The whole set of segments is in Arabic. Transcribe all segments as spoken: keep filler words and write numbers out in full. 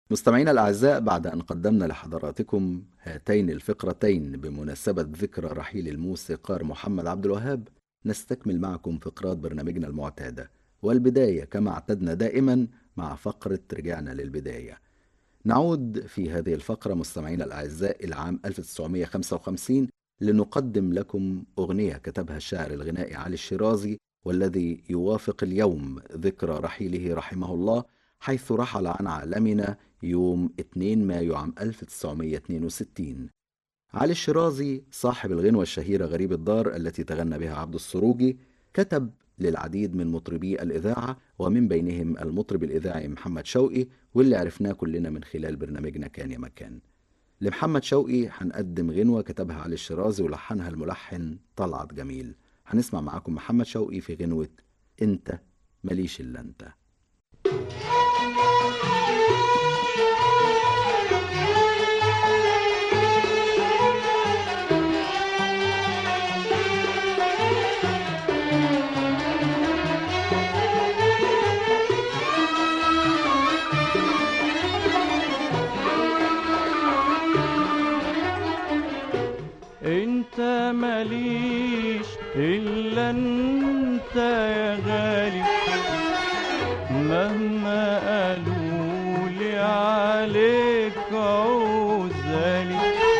مستمعينا الأعزاء، بعد أن قدمنا لحضراتكم هاتين الفقرتين بمناسبة ذكرى رحيل الموسيقار محمد عبد الوهاب، نستكمل معكم فقرات برنامجنا المعتادة، والبداية كما اعتدنا دائما مع فقرة رجعنا للبداية. نعود في هذه الفقرة مستمعينا الأعزاء إلى عام ألف وتسعمائة وخمسة وخمسين لنقدم لكم أغنية كتبها الشاعر الغنائي علي الشيرازي، والذي يوافق اليوم ذكرى رحيله رحمه الله، حيث رحل عن عالمنا يوم اثنين مايو عام ألف وتسعمائة واثنين وستين. علي الشيرازي صاحب الغنوة الشهيرة غريب الدار التي تغنى بها عبد السروجي، كتب للعديد من مطربي الإذاعة، ومن بينهم المطرب الإذاعي محمد شوقي، واللي عرفناه كلنا من خلال برنامجنا كان يا مكان. لمحمد شوقي هنقدم غنوة كتبها علي الشيرازي ولحنها الملحن طلعت جميل. هنسمع معاكم محمد شوقي في غنوة انت ماليش الا انت. انت ماليش الا انت يا غالي، مهما قالوا لي عليك عوزالي.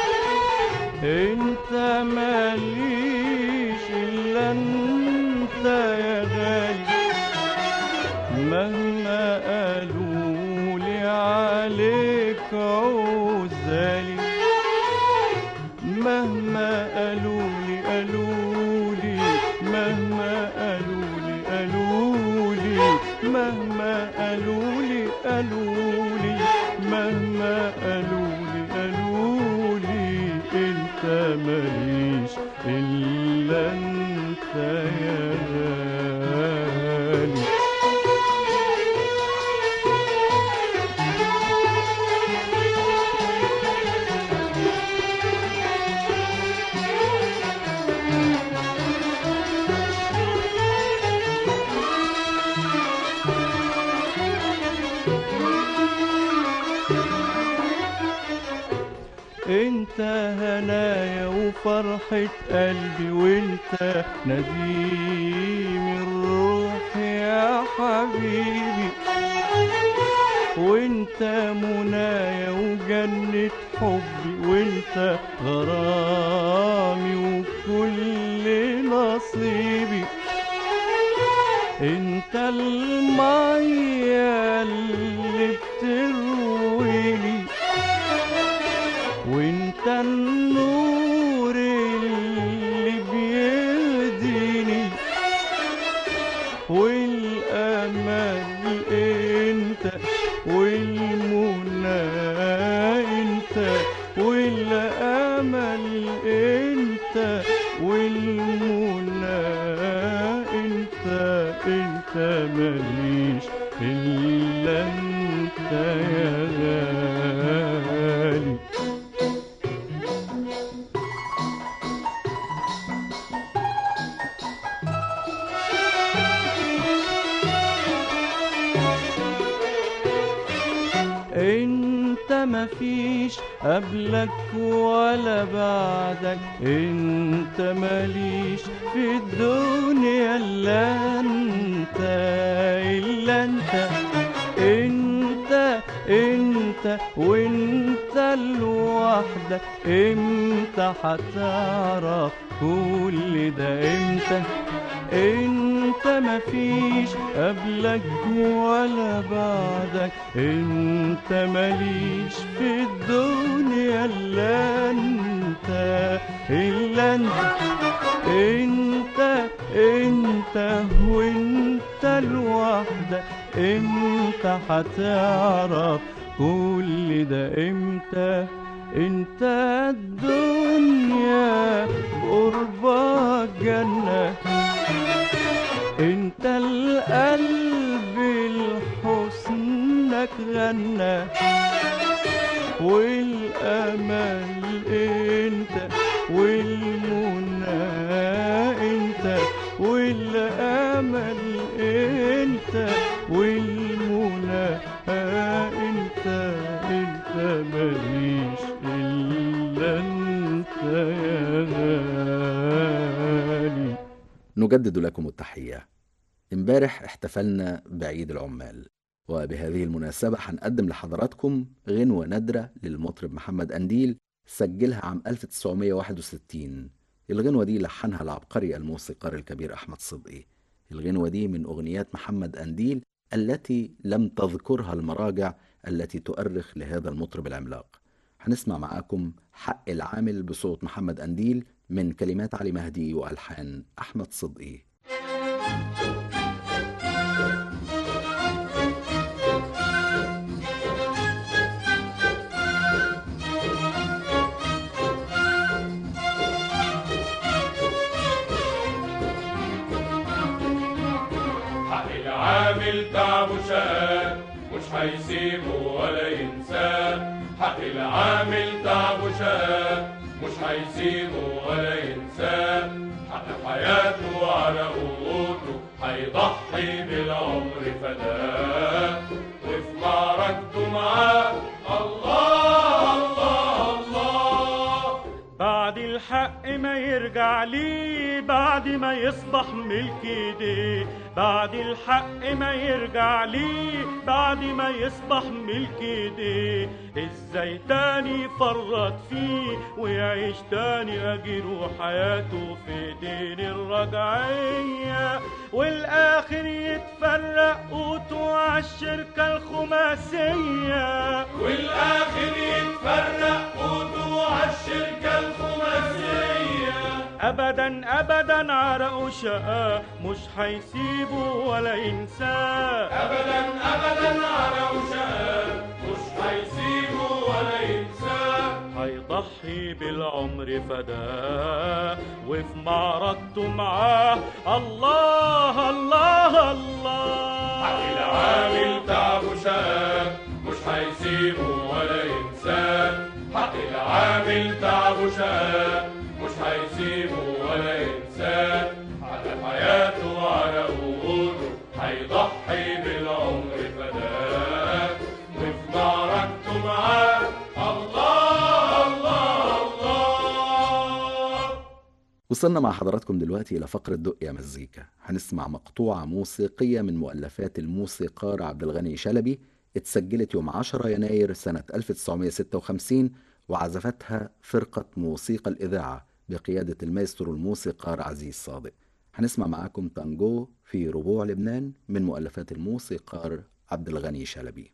انت ماليش الا انت يا غالي، مهما قالوا لي عليك عوزالي. مهما قالولي قالولي مهما قالولي قالولي مهما قالولي قالولي مهما قالولي قالولي انت ماليش الا انت يا غالي. انت هنايا وفرحة قلبي، وانت نديم الروح يا حبيبي، وانت منايا وجنة حبي، وانت غرامي وكل نصيبي. انت المية اللي بترويني، وانت النور اللي بيهديني، والامل انت، والمنى انت، والامل انت، والمنى انت. انت ماليش الا انت يا غالي. انت مفيش قبلك ولا بعدك، انت ماليش في الدنيا الا انت، الا انت. انت انت وانت لوحدك، امتى هتعرف كل ده امتى؟ انت مفيش قبلك ولا بعدك، انت ماليش في الدنيا الا انت، الا انت. انت انت وانت لوحدك، امتى هتعرف كل ده امتى؟ انت الدنيا بقربك جنة، انت القلب لحسنك غنى، والامل انت، والمنى انت، والامل انت، والمنى انت. نجدد لكم التحية. امبارح احتفلنا بعيد العمال، وبهذه المناسبة هنقدم لحضراتكم غنوة نادرة للمطرب محمد قنديل سجلها عام ألف وتسعمائة وواحد وستين. الغنوة دي لحنها العبقري الموسيقار الكبير أحمد صدقي. الغنوة دي من أغنيات محمد قنديل التي لم تذكرها المراجع التي تؤرخ لهذا المطرب العملاق. هنسمع معاكم حق العامل بصوت محمد قنديل من كلمات علي مهدي وألحان أحمد صدقي. العامل تعبه شقى مش هيسيبه ولا ينساه. حق العامل تعبه شقى مش هيسيبه ولا ينساه. حق حياته وعرقه وقوته هيضحي بالعمر فداه. وفي معركته معاه الله الله الله. بعد الحق ما يرجع ليه بعد ما يصبح ملك ايديه. بعد الحق ما يرجع ليه بعد ما يصبح ملك ايديه. ازاي تاني يفرط فيه ويعيش تاني اجير حياته في ايدين الرجعية، والاخر يتفرق قوته عالشركة الخماسية. والاخر يتفرق قوته عالشركة الخماسية. ابدا ابدا عرقه شقى مش هيسيبه ولا ينساه. ابدا ابدا عرقه شقى مش هيسيبه ولا ينساه. هيضحي بالعمر فداه وفي معركته معاه الله الله الله. حق العامل تعبه شقى مش هيسيبه ولا ينساه. حق العامل تعبه شقى مش هيسيبه ولا ينساه. على حياته وعلى وجوده هيضحي بالعمر فداه. وفي معركته معاه الله الله الله. وصلنا مع حضراتكم دلوقتي إلى فقرة دق يا مزيكا. هنسمع مقطوعة موسيقية من مؤلفات الموسيقار عبد الغني شلبي، اتسجلت يوم عشرة يناير سنة ألف وتسعمائة وستة وخمسين، وعزفتها فرقة موسيقى الإذاعة بقيادة المايسترو الموسيقار عزيز صادق. هنسمع معاكم تانجو في ربوع لبنان من مؤلفات الموسيقار عبد الغني شلبي.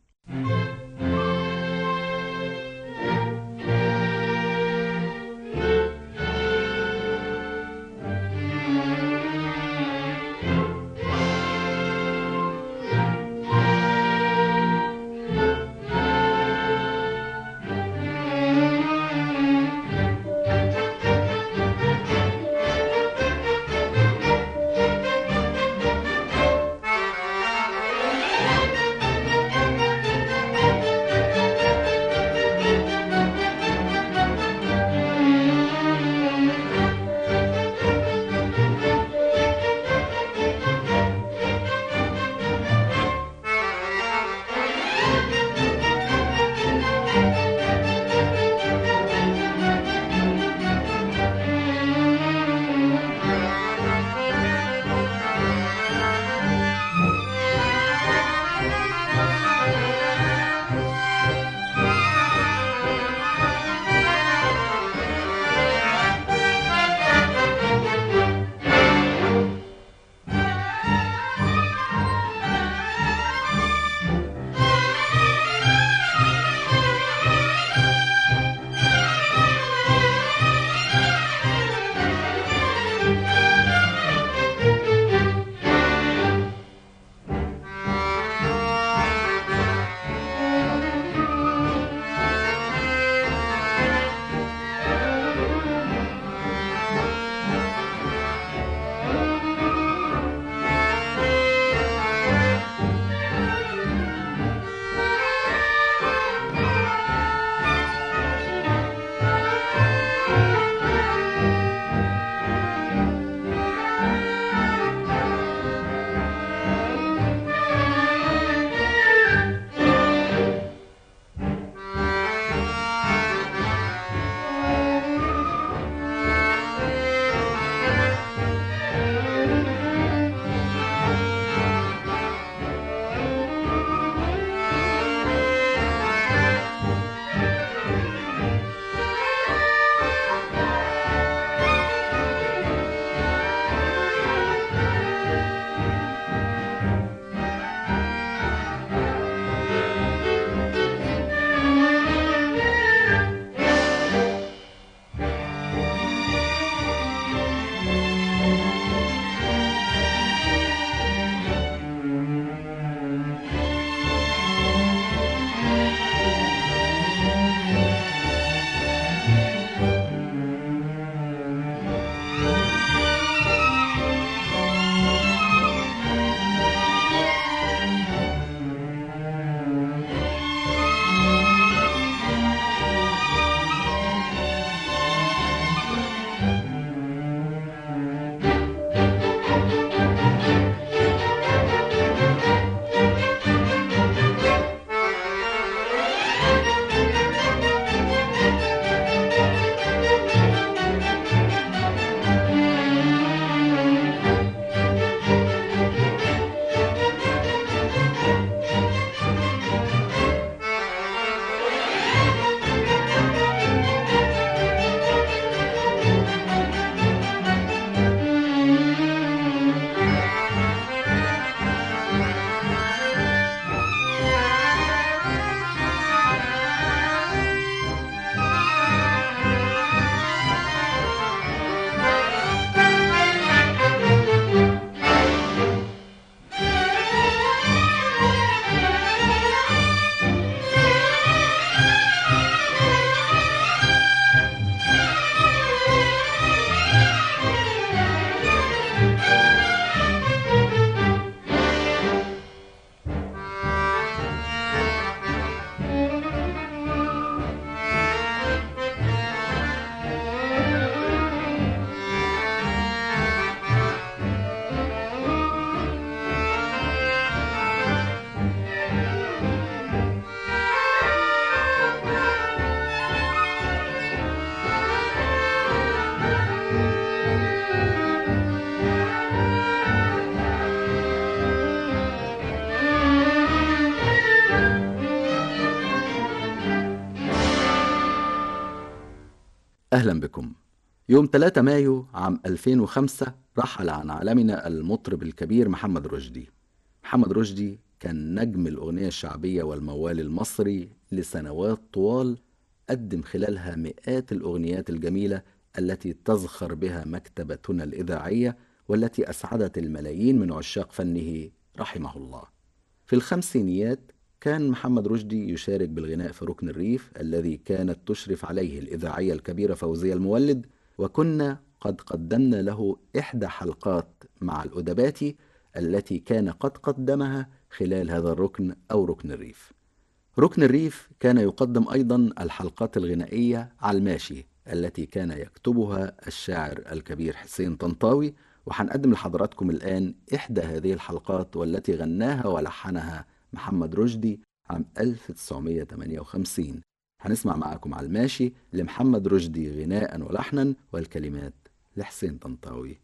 أهلا بكم. يوم ثلاثة مايو عام ألفين وخمسة رحل عن عالمنا المطرب الكبير محمد رشدي. محمد رشدي كان نجم الأغنية الشعبية والموال المصري لسنوات طوال، قدم خلالها مئات الأغنيات الجميلة التي تزخر بها مكتبتنا الإذاعية والتي أسعدت الملايين من عشاق فنه رحمه الله. في الخمسينيات كان محمد رشدي يشارك بالغناء في ركن الريف الذي كانت تشرف عليه الإذاعية الكبيرة فوزية المولد، وكنا قد قدمنا له إحدى حلقات مع الأدباتي التي كان قد قدمها خلال هذا الركن أو ركن الريف. ركن الريف كان يقدم أيضا الحلقات الغنائية على الماشي التي كان يكتبها الشاعر الكبير حسين طنطاوي، وحنقدم لحضراتكم الآن إحدى هذه الحلقات والتي غناها ولحنها محمد رشدي عام ألف وتسعمائة وثمانية وخمسين. هنسمع معاكم على الماشي لمحمد رشدي غناء ولحنا، والكلمات لحسين طنطاوي.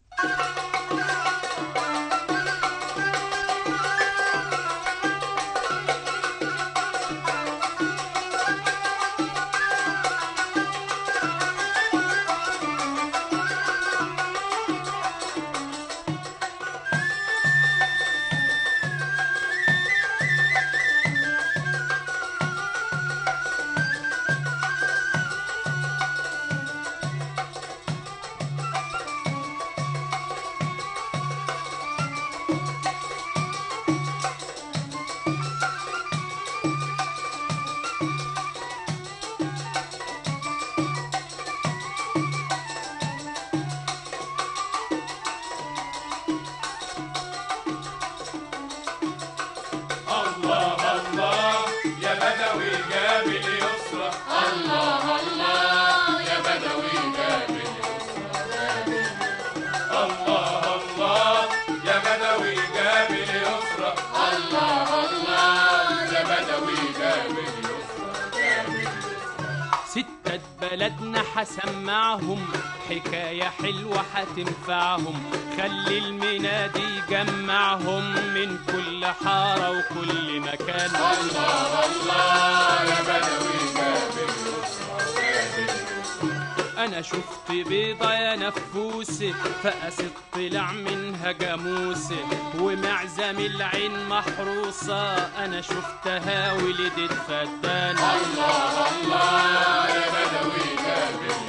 ستة بلدنا حسمعهم حكاية حلوة حتنفعهم، خلي المنادي يجمعهم من كل حارة وكل مكان. الله الله يا بدوي جابر أنا شفت بيضة يا نفوسي فقست طلع منها جاموسي، ومعزم العين محروسة أنا شفتها ولدت فدان. الله الله يا بدوي جابر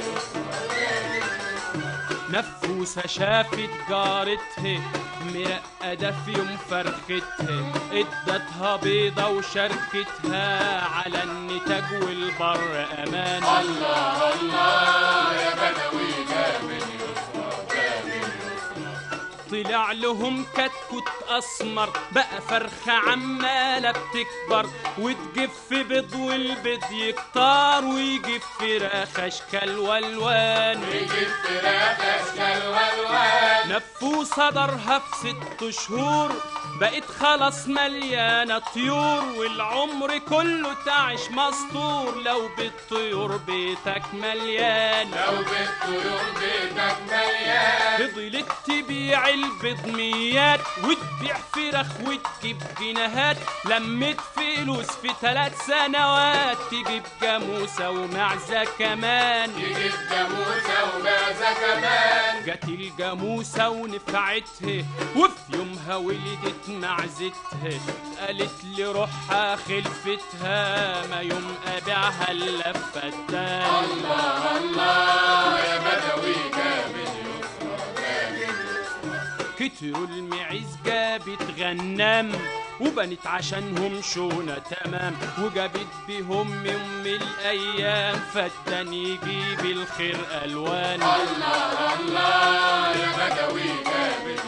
نفوسة شافت جارتها مرقدة في يوم فرختها، ادتها بيضة وشاركتها على النتاج والبر أمان. الله الله يا بدوي جابر طلع لهم كتكوت أسمر بقى فرخة عمالة بتكبر وتجف بيض والبيض يكتر ويجيب فراخ أشكال والوان. يجيب فراخ أشكال والوان. نفوسة دارها في ست شهور بقت خلاص مليانة طيور، والعمر كله تعيش مسطور لو بالطيور بيتك مليان. لو بالطيور بيتك مليان. فضلت تبيع البيض ميات وتبيع فراخ وتجيب جنيهات، لمت فلوس في ثلاث سنوات تجيب جاموسة ومعزة كمان. تجيب جاموسة ومعزة كمان. جت الجاموسة ونفعتها وفي يومها ولدت معزتها، قالت لي روحها خلفتها ما يوم أبيعها إلا بفتان. الله الله يا بدوي جابر كتروا المعيز جابت غنام وبنت عشانهم شونة تمام، وجابت بهم يوم الأيام فدان يجيب الخير ألوان. الله الله يا بدوي جابر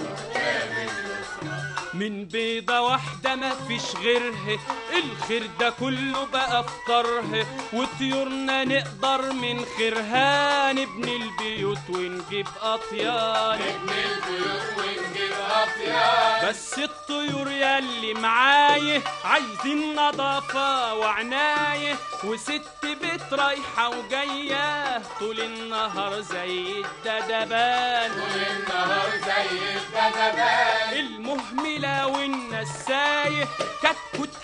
من بيضة واحدة ما فيش غيرها، الخير ده كله بقى افطرها، وطيورنا نقدر من خيرها نبني البيوت ونجيب أطيان. نبني البيوت ونجيب أطيان. بس الطيور ياللي معايه عايزين نظافة وعناية، وست بيت رايحة وجاية طول النهار زي الدبان. طول النهار زي الدبان. المهملة والنساية كتكوت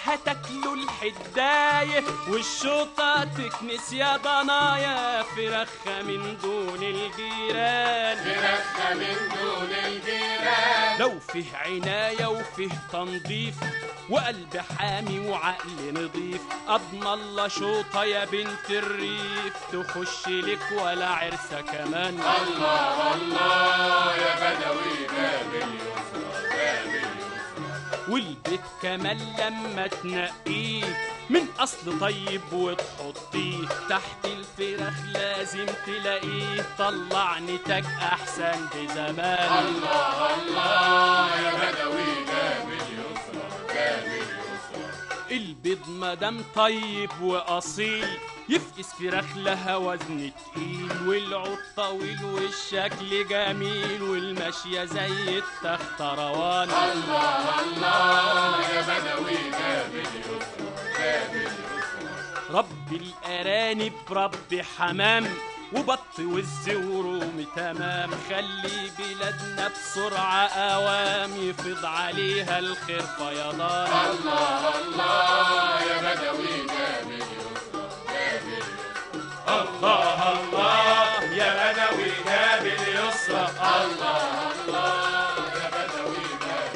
هتاكلوا الحداية والشوطة تكنس يا ضنايا فرخة من دون الجيران، فرخة من دون الجيران. لو فيه عناية وفيه تنظيف وقلب حامي وعقل نضيف أضمن الله شوطة يا بنت الريف تخش لك ولا عرسة كمان. الله الله يا بدوي باب اليسرى باب اليسرى. والبيت كمان لما تنقيه من أصل طيب وتحطيه تحت الفراخ لازم تلاقيه طلع نتاج أحسن بزمان. الله الله يا بدوي باب اليسرى باب اليسرى. البيض مدام طيب وأصيل يفقس فراخ لها وزن تقيل والعود طويل والشكل جميل والماشية زي التختروان. الله الله يا بدوي باب اليسرى باب اليسرى. رب الأرانب رب حمام وبط والزوروم تمام خلي بلادنا بسرعة أوام يفيض عليها الخير فيضان. الله الله يا بدوي باب اليسرى باب اليسرى. الله الله يا بدوي باب اليسرى. الله الله يا بدوي باب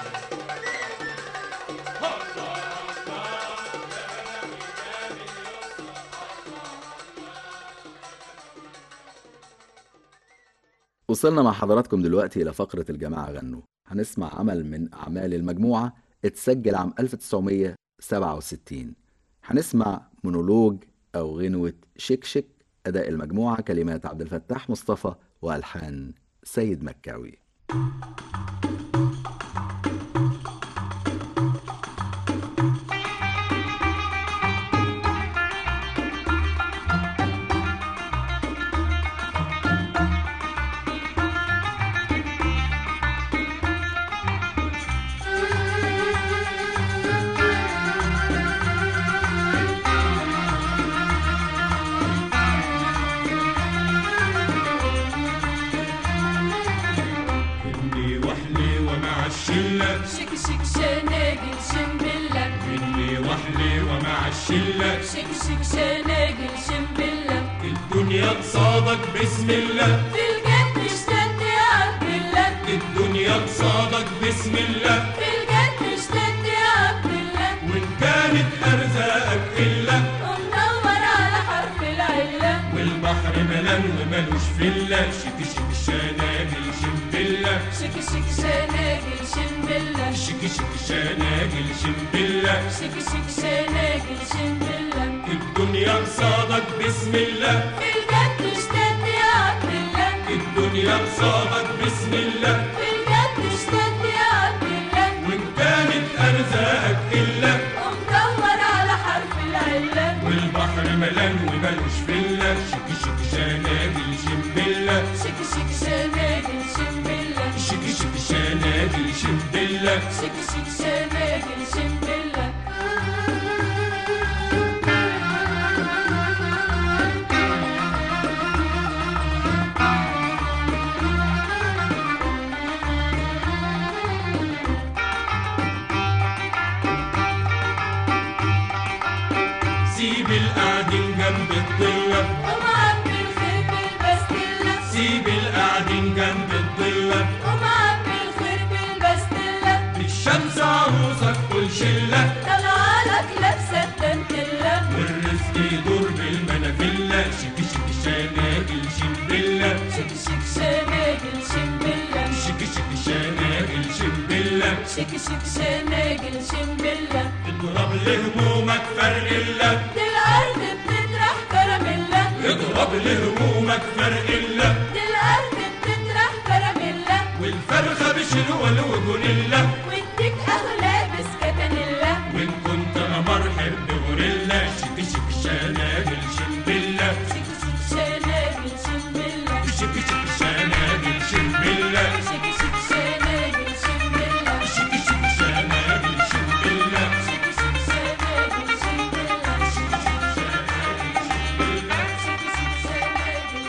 وصلنا مع حضراتكم دلوقتي إلى فقرة الجماعة غنوا. هنسمع عمل من أعمال المجموعة اتسجل عام ألف وتسعمية سبعة وستين. هنسمع مونولوج أو غنوة شك شك. أداء المجموعة كلمات عبد الفتاح مصطفى وألحان سيد مكاوي. شك شك شناقل شمبلة مني وحلي ومع الشلة شك شك شناقل شمبلة الدنيا قصادك بسم الله في الجد اشتد يا عبد الله الدنيا قصادك بسم الله في الجد اشتد يا عبد الله وإن كانت أرزاقك إلا ومدور على حرف العلة والبحر ملان ومالوش فلة شك شك شناقل شمبلة شك شك شناقل شمبلة شك شك شناقل شمبلة شك شك شناقل شمبلة الدنيا قصادك بسم الله في الجد اشتد يا عبد الله الدنيا قصادك بسم الله في الجد اشتد يا عبد الله وإن كانت أرزاقك إلا ومدور على حرف العلة والبحر ملان ومالوش فلة شك شك شناقل شمبلة شك شك شناقل شمبلة شك شك شناقل شمبلة شك شك شناقل شمبلة سيب القاعدين جنب الضلة ومعبي الخير بالبستلة سيب القاعدين جنب الضلة ومعبي الخير بالبستلة الشمس عروسك كل شلة طالعة لك لابسة الدنتلة والرزق يدور بالمنافلة شك شك شناقل شمبلة شك شك شناقل شمبلة شك شك شناقل شمبلة شك شك شناقل شمبلة اضرب لهمومك فرق الله دي الأرض بتطرح كراميلا اضرب لهمومك فرق الله دي الأرض بتطرح كراميلا والفرخة بشنوال وجونيلا واديك أغلى بسكتانيلا وإن كنت قمر حب غوريلا شك شك شناقل شمبلة شك شك شناقل شمبلة شك شك شناقل شمبلة شك شك شناقل شمبلة شك شك شناقل شمبلة شك شك شناقل شمبلة شك شك شناقل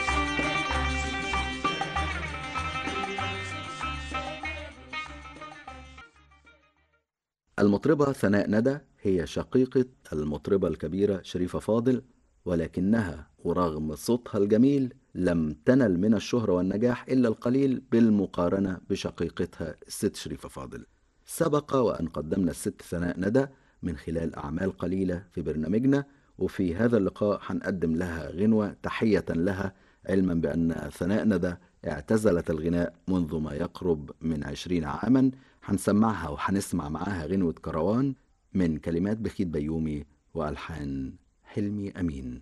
شمبلة المطربة ثناء ندى هي شقيقة المطربة الكبيرة شريفة فاضل، ولكنها ورغم صوتها الجميل لم تنل من الشهرة والنجاح إلا القليل بالمقارنة بشقيقتها الست شريفة فاضل. سبق وأن قدمنا الست ثناء ندى من خلال أعمال قليلة في برنامجنا، وفي هذا اللقاء هنقدم لها غنوة تحية لها، علما بأن ثناء ندى اعتزلت الغناء منذ ما يقرب من عشرين عاما. هنسمعها وهنسمع معاها غنوة كروان من كلمات بخيت بيومي وألحان حلمي أمين.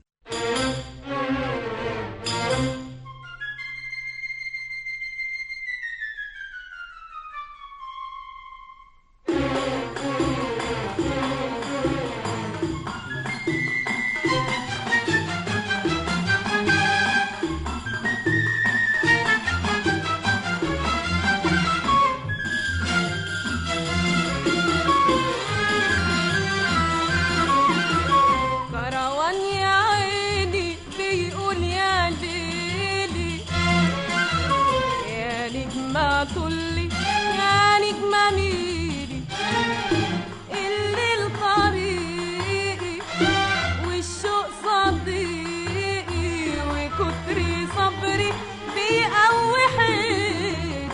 طلي يا نجمة ميلي الليل طريقي والشوق صديقي وكتري صبري بيقوي حيلي.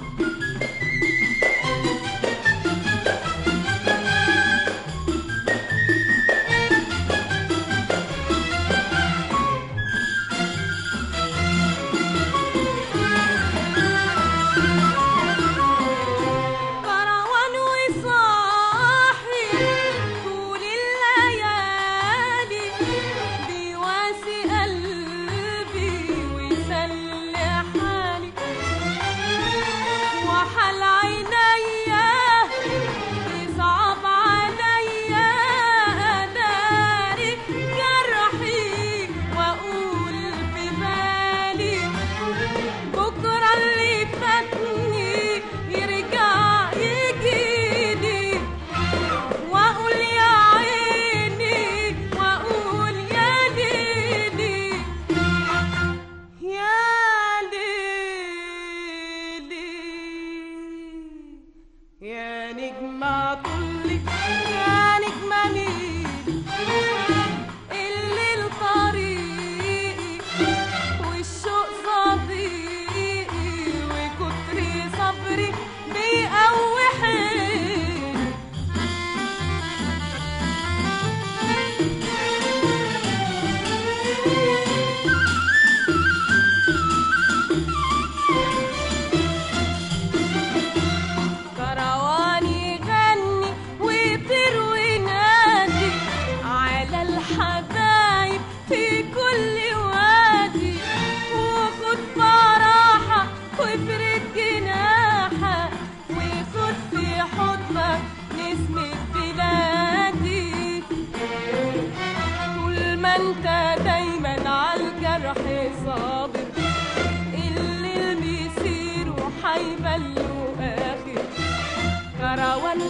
كروان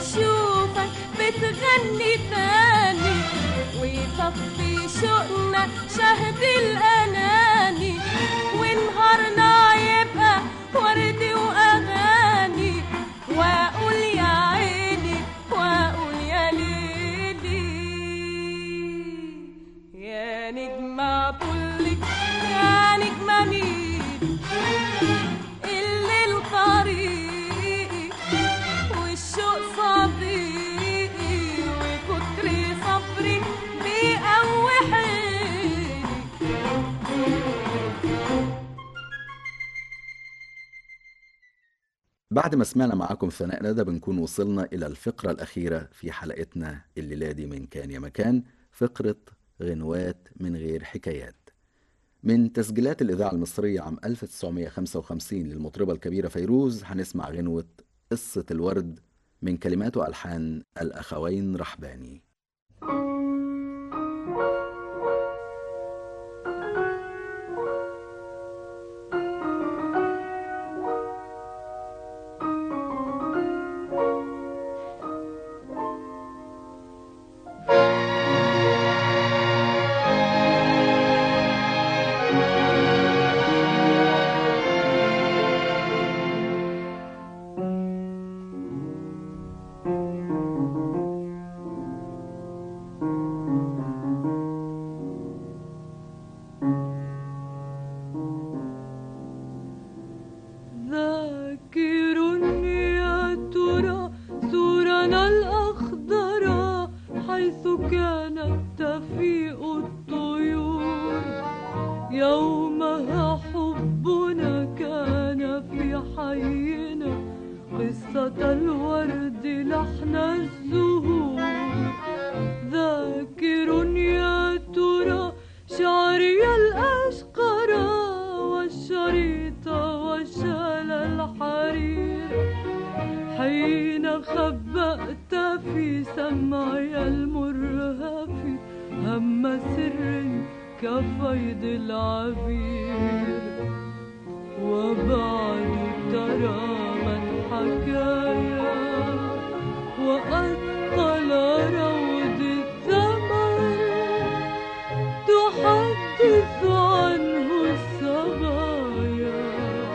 أشوفك بتغني تاني ويطفي شوقنا شهد الأناني ونهارنا يبقى ورد وأغاني وأقول يا عيني وأقول يا ليلي يا نجمة طلي يا نجمة ميلي الليل طريقي والشوق صديقي وكتري صبري بيقوي حيلي. بعد ما سمعنا معاكم ثناء ندى بنكون وصلنا إلى الفقرة الأخيرة في حلقتنا الليلة دي من كان يا مكان، فقرة غنوات من غير حكايات. من تسجيلات الإذاعة المصرية عام ألف وتسعمائة وخمسة وخمسين للمطربة الكبيرة فيروز هنسمع غنوة قصة الورد من كلمات وألحان الأخوين رحباني. يجيء الطيور. يومها حبنا كان في حينا قصة الورد لحن الزهور. ذاكر يا ترى شعري الأشقر والشريط وشال الحرير حين خبأت في سمعي المرهف هم سر كفيض العبير. وبعد ترامت حكايا وأثقل روض الثمر تحدث عنه الصبايا.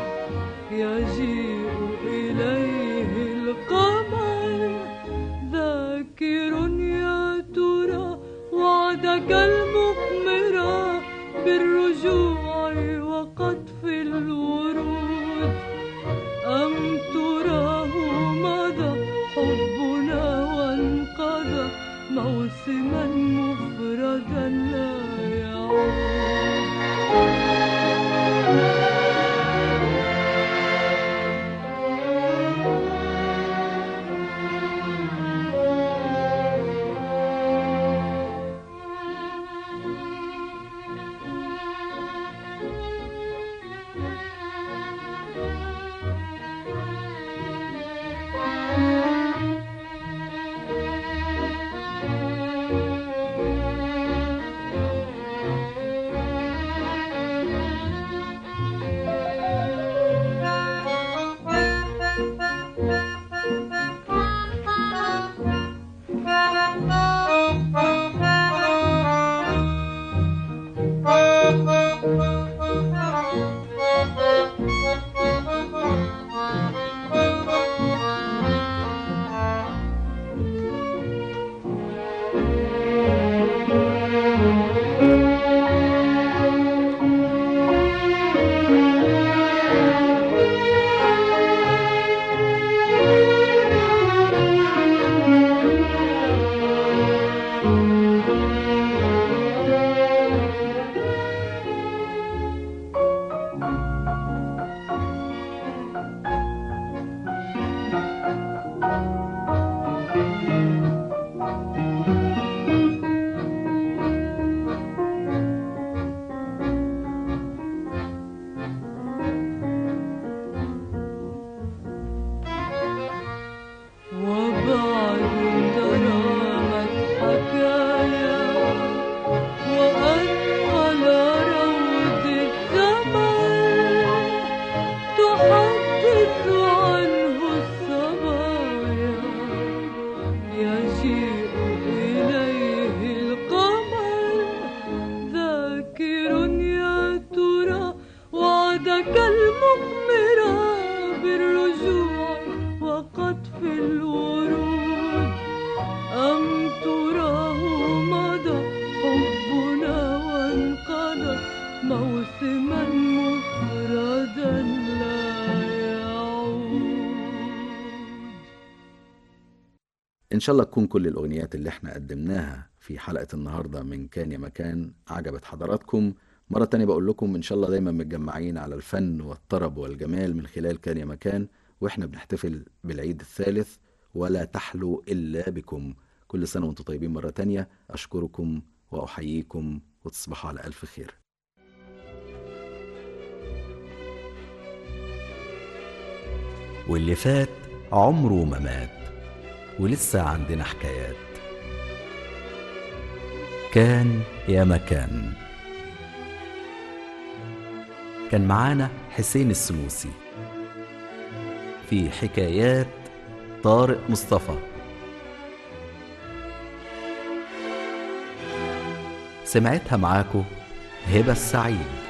يجيء إليه القمر. ذاكر يا ترى وعدك المثمر بالرجوع وقطف الورود أم تراه مضى حبنا وانقضى موسما مفردا لا يعود. إن شاء الله تكون كل الأغنيات اللي احنا قدمناها في حلقة النهاردة من كان يا مكان عجبت حضراتكم. مرة تانية بقول لكم إن شاء الله دايما متجمعين على الفن والطرب والجمال من خلال كان يا مكان، وإحنا بنحتفل بالعيد الثالث ولا تحلو إلا بكم. كل سنة وانتم طيبين مرة تانية. أشكركم وأحييكم وتصبحوا على ألف خير. واللي فات عمره ما مات ولسه عندنا حكايات. كان يا مكان كان معانا حسين السنوسي في حكايات طارق مصطفى. سمعتها معاكو هبة السعيد.